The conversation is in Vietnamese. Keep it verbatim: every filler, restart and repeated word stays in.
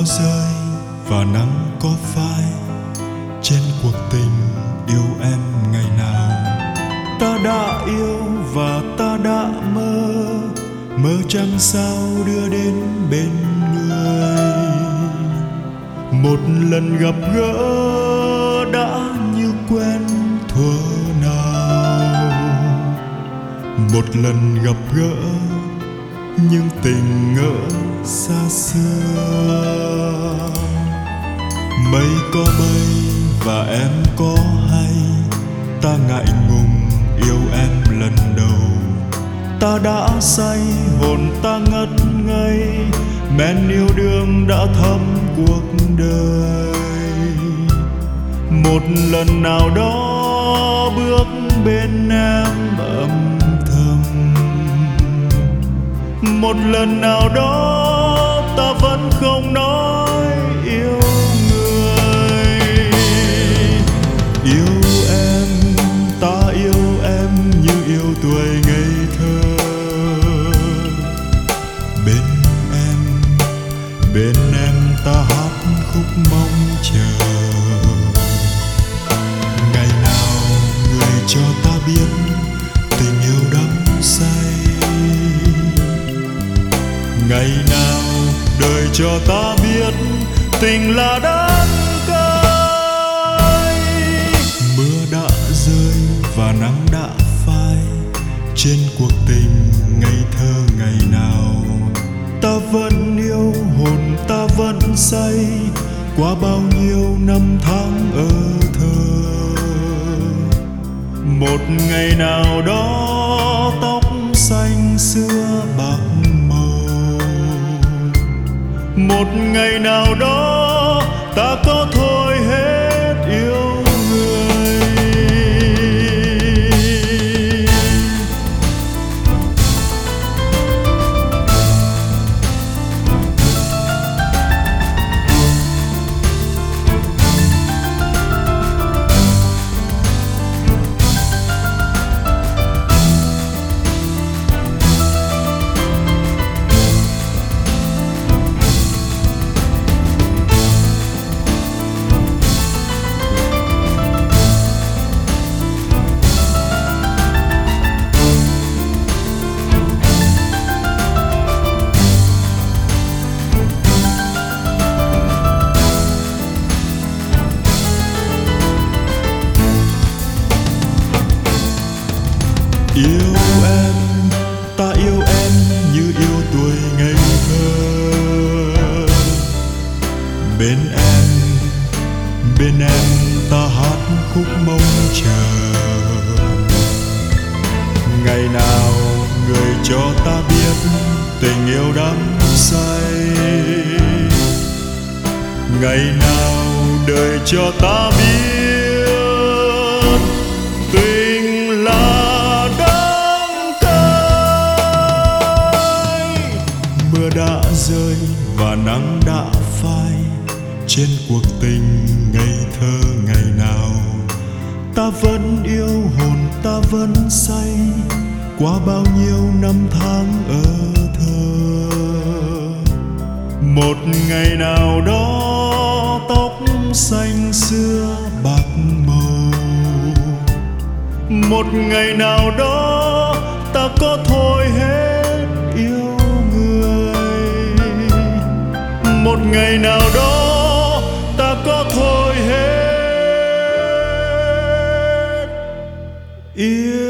rơi và nắng có phai trên cuộc tình yêu em ngày nào. Ta đã yêu và ta đã mơ, mơ chẳng sao đưa đến bên người. Một lần gặp gỡ đã như quen thuở nào, một lần gặp gỡ nhưng tình ngỡ xa xưa. Mây có bay và em có hay, ta ngại ngùng yêu em lần đầu. Ta đã say hồn ta ngất ngây, men yêu đương đã thấm cuộc đời. Một lần nào đó bước bên em âm thầm, một lần nào đó ta vẫn không nói yêu người. Yêu em, ta yêu em như yêu tuổi ngây thơ. Bên em, bên em ta hát khúc mong chờ. Ngày nào người cho ta biết tình yêu đắm say, ngày nào đời cho ta biết tình là đắng cay. Mưa đã rơi và nắng đã phai trên cuộc tình ngây thơ ngày nào. Ta vẫn yêu hồn ta vẫn say qua bao nhiêu năm tháng ở thơ. Một ngày nào đó tóc xanh xưa bạc màu, một ngày nào đó ta có thôi hết yêu người. Yêu em, ta yêu em như yêu tuổi ngây thơ. Bên em, bên em ta hát khúc mong chờ. Ngày nào người cho ta biết tình yêu đắm say, ngày nào đời cho ta biết tình là đã rơi và nắng đã phai trên cuộc tình ngây thơ ngày nào. Ta vẫn yêu hồn ta vẫn say qua bao nhiêu năm tháng ở thơ. Một ngày nào đó tóc xanh xưa bạc màu, một ngày nào đó ta có thôi hết yêu. Một ngày nào đó ta có thôi hết yêu.